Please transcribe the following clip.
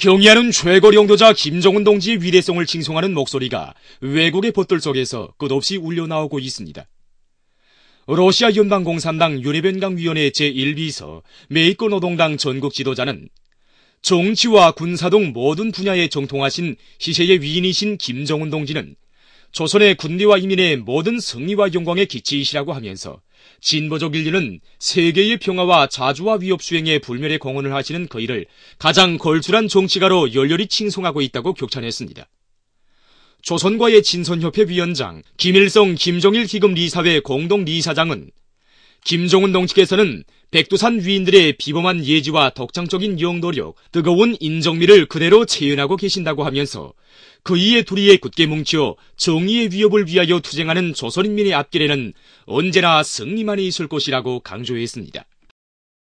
경의하는 최고 영도자 김정은 동지의 위대성을 칭송하는 목소리가 외국의 벗들 속에서 끝없이 울려나오고 있습니다. 러시아 연방공산당 윤회변강위원회 제1비서 메이커 노동당 전국 지도자는 정치와 군사 등 모든 분야에 정통하신 시세의 위인이신 김정은 동지는 조선의 군대와 인민의 모든 승리와 영광의 기치이시라고 하면서 진보적 인류는 세계의 평화와 자주와 위협 수행에 불멸의 공헌을 하시는 그 일을 가장 걸출한 정치가로 열렬히 칭송하고 있다고 격찬했습니다. 조선과의 친선협회 위원장 김일성 김정일 기금 리사회 공동 리사장은 김정은 동지께서는 백두산 위인들의 비범한 예지와 덕장적인 영도력, 뜨거운 인정미를 그대로 체현하고 계신다고 하면서 그이의 둘이에 굳게 뭉쳐 정의의 위협을 위하여 투쟁하는 조선인민의 앞길에는 언제나 승리만이 있을 것이라고 강조했습니다.